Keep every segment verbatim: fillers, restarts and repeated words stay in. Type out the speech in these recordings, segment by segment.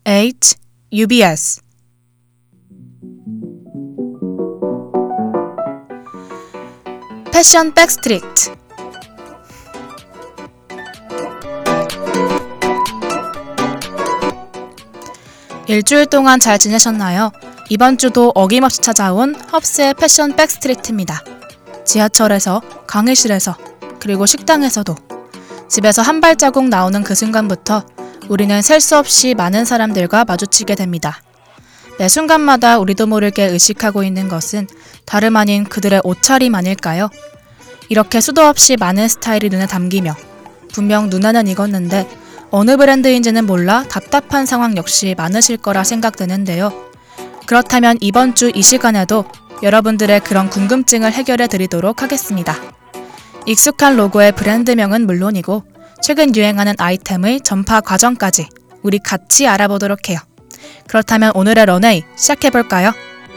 에이치 유비에스 패션 백스트리트. 일주일 동안 잘 지내셨나요? 이번 주도 어김없이 찾아온 헙스의 패션 백스트리트입니다. 지하철에서, 강의실에서, 그리고 식당에서도 집에서 한 발자국 나오는 그 순간부터 우리는 셀 수 없이 많은 사람들과 마주치게 됩니다. 매 순간마다 우리도 모르게 의식하고 있는 것은 다름 아닌 그들의 옷차림 아닐까요? 이렇게 수도 없이 많은 스타일이 눈에 담기며 분명 눈에는 익었는데 어느 브랜드인지는 몰라 답답한 상황 역시 많으실 거라 생각되는데요. 그렇다면 이번 주 이 시간에도 여러분들의 그런 궁금증을 해결해 드리도록 하겠습니다. 익숙한 로고의 브랜드명은 물론이고 최근 유행하는 아이템의 전파 과정까지 우리 같이 알아보도록 해요. 그렇다면 오늘의 런웨이 시작해볼까요?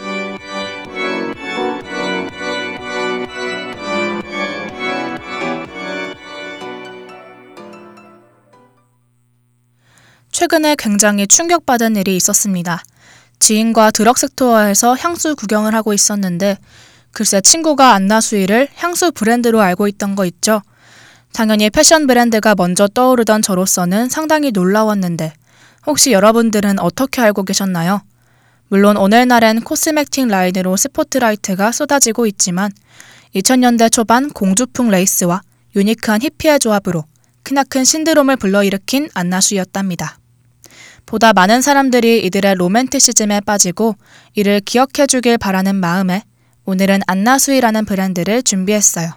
최근에 굉장히 충격받은 일이 있었습니다. 지인과 드럭스토어에서 향수 구경을 하고 있었는데 글쎄 친구가 안나수이를 향수 브랜드로 알고 있던 거 있죠? 당연히 패션 브랜드가 먼저 떠오르던 저로서는 상당히 놀라웠는데 혹시 여러분들은 어떻게 알고 계셨나요? 물론 오늘날엔 코스메틱 라인으로 스포트라이트가 쏟아지고 있지만 이천 년대 초반 공주풍 레이스와 유니크한 히피의 조합으로 크나큰 신드롬을 불러일으킨 안나수이였답니다. 보다 많은 사람들이 이들의 로맨티시즘에 빠지고 이를 기억해주길 바라는 마음에 오늘은 안나수이라는 브랜드를 준비했어요.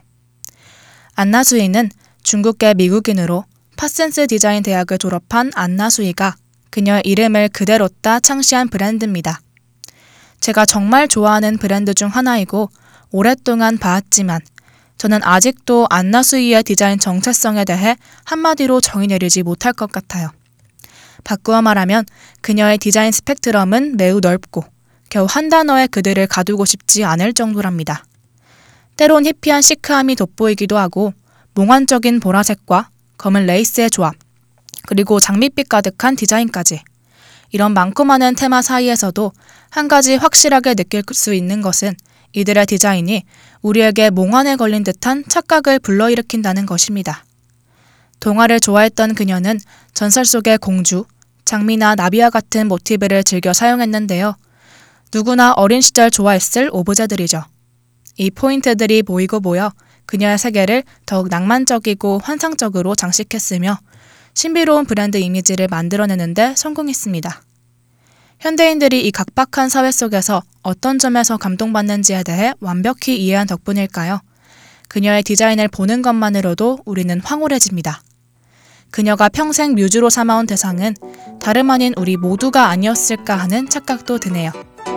안나수이는 중국계 미국인으로 파센스 디자인 대학을 졸업한 안나수이가 그녀의 이름을 그대로 따 창시한 브랜드입니다. 제가 정말 좋아하는 브랜드 중 하나이고 오랫동안 봐왔지만 저는 아직도 안나수이의 디자인 정체성에 대해 한마디로 정의 내리지 못할 것 같아요. 바꾸어 말하면 그녀의 디자인 스펙트럼은 매우 넓고 겨우 한 단어에 그들을 가두고 싶지 않을 정도랍니다. 때론 히피한 시크함이 돋보이기도 하고 몽환적인 보라색과 검은 레이스의 조합, 그리고 장밋빛 가득한 디자인까지. 이런 많고 많은 테마 사이에서도 한 가지 확실하게 느낄 수 있는 것은 이들의 디자인이 우리에게 몽환에 걸린 듯한 착각을 불러일으킨다는 것입니다. 동화를 좋아했던 그녀는 전설 속의 공주, 장미나 나비와 같은 모티브를 즐겨 사용했는데요. 누구나 어린 시절 좋아했을 오브제들이죠. 이 포인트들이 모이고 모여 그녀의 세계를 더욱 낭만적이고 환상적으로 장식했으며 신비로운 브랜드 이미지를 만들어내는데 성공했습니다. 현대인들이 이 각박한 사회 속에서 어떤 점에서 감동받는지에 대해 완벽히 이해한 덕분일까요? 그녀의 디자인을 보는 것만으로도 우리는 황홀해집니다. 그녀가 평생 뮤즈로 삼아온 대상은 다름 아닌 우리 모두가 아니었을까 하는 착각도 드네요.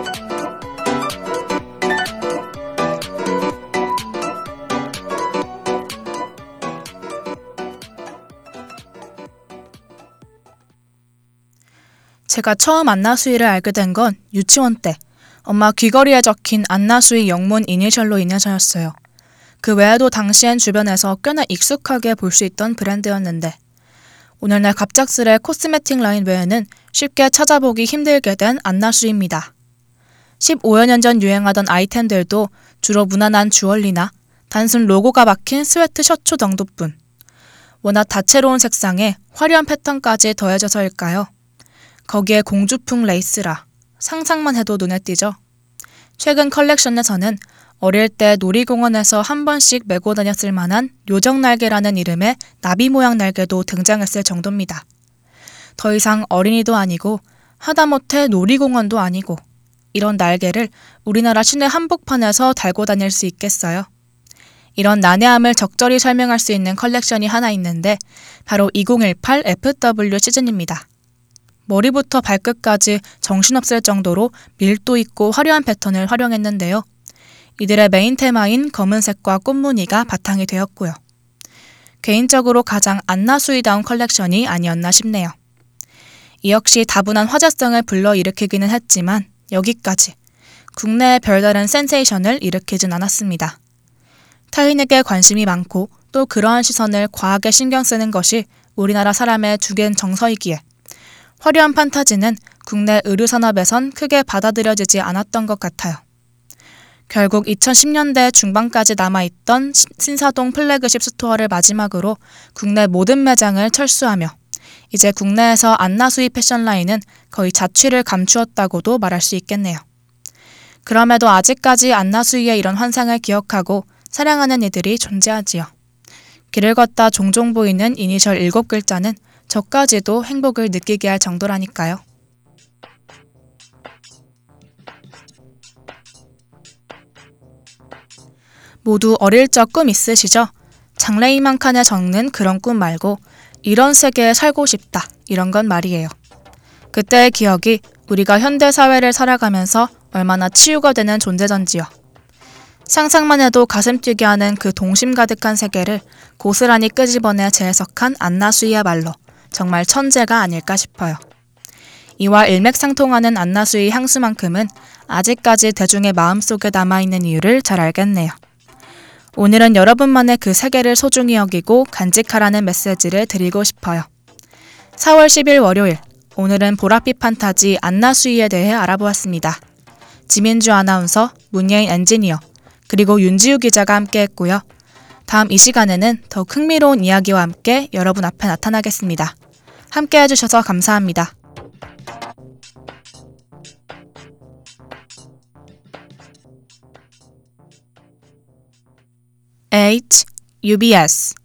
제가 처음 안나수이를 알게 된 건 유치원 때 엄마 귀걸이에 적힌 안나수이 영문 이니셜로 인해서였어요. 그 외에도 당시엔 주변에서 꽤나 익숙하게 볼 수 있던 브랜드였는데 오늘날 갑작스레 코스메틱 라인 외에는 쉽게 찾아보기 힘들게 된 안나수이입니다. 십오여 년 전 유행하던 아이템들도 주로 무난한 주얼리나 단순 로고가 박힌 스웨트 셔츠 정도뿐. 워낙 다채로운 색상에 화려한 패턴까지 더해져서일까요? 거기에 공주풍 레이스라 상상만 해도 눈에 띄죠. 최근 컬렉션에서는 어릴 때 놀이공원에서 한 번씩 메고 다녔을 만한 요정날개라는 이름의 나비 모양 날개도 등장했을 정도입니다. 더 이상 어린이도 아니고 하다못해 놀이공원도 아니고 이런 날개를 우리나라 시내 한복판에서 달고 다닐 수 있겠어요? 이런 난해함을 적절히 설명할 수 있는 컬렉션이 하나 있는데 바로 이천십팔 에프더블유 시즌입니다. 머리부터 발끝까지 정신없을 정도로 밀도 있고 화려한 패턴을 활용했는데요. 이들의 메인 테마인 검은색과 꽃무늬가 바탕이 되었고요. 개인적으로 가장 안나수이다운 컬렉션이 아니었나 싶네요. 이 역시 다분한 화제성을 불러일으키기는 했지만 여기까지 국내에 별다른 센세이션을 일으키진 않았습니다. 타인에게 관심이 많고 또 그러한 시선을 과하게 신경 쓰는 것이 우리나라 사람의 주된 정서이기에 화려한 판타지는 국내 의류산업에선 크게 받아들여지지 않았던 것 같아요. 결국 이천십 년대 중반까지 남아있던 신사동 플래그십 스토어를 마지막으로 국내 모든 매장을 철수하며 이제 국내에서 안나수이 패션 라인은 거의 자취를 감추었다고도 말할 수 있겠네요. 그럼에도 아직까지 안나수이의 이런 환상을 기억하고 사랑하는 이들이 존재하지요. 길을 걷다 종종 보이는 이니셜 일곱 글자는 저까지도 행복을 느끼게 할 정도라니까요. 모두 어릴 적 꿈 있으시죠? 장래희망 한 칸에 적는 그런 꿈 말고 이런 세계에 살고 싶다 이런 건 말이에요. 그때의 기억이 우리가 현대사회를 살아가면서 얼마나 치유가 되는 존재던지요. 상상만 해도 가슴 뛰게 하는 그 동심 가득한 세계를 고스란히 끄집어내 재해석한 안나수이야말로 정말 천재가 아닐까 싶어요. 이와 일맥상통하는 안나수이 향수만큼은 아직까지 대중의 마음속에 남아있는 이유를 잘 알겠네요. 오늘은 여러분만의 그 세계를 소중히 여기고 간직하라는 메시지를 드리고 싶어요. 사월 십일 월요일, 오늘은 보랏빛 판타지 안나수이에 대해 알아보았습니다. 지민주 아나운서, 문예인 엔지니어, 그리고 윤지우 기자가 함께했고요. 다음 이 시간에는 더욱 흥미로운 이야기와 함께 여러분 앞에 나타나겠습니다. 함께 해주셔서 감사합니다. H, 유비에스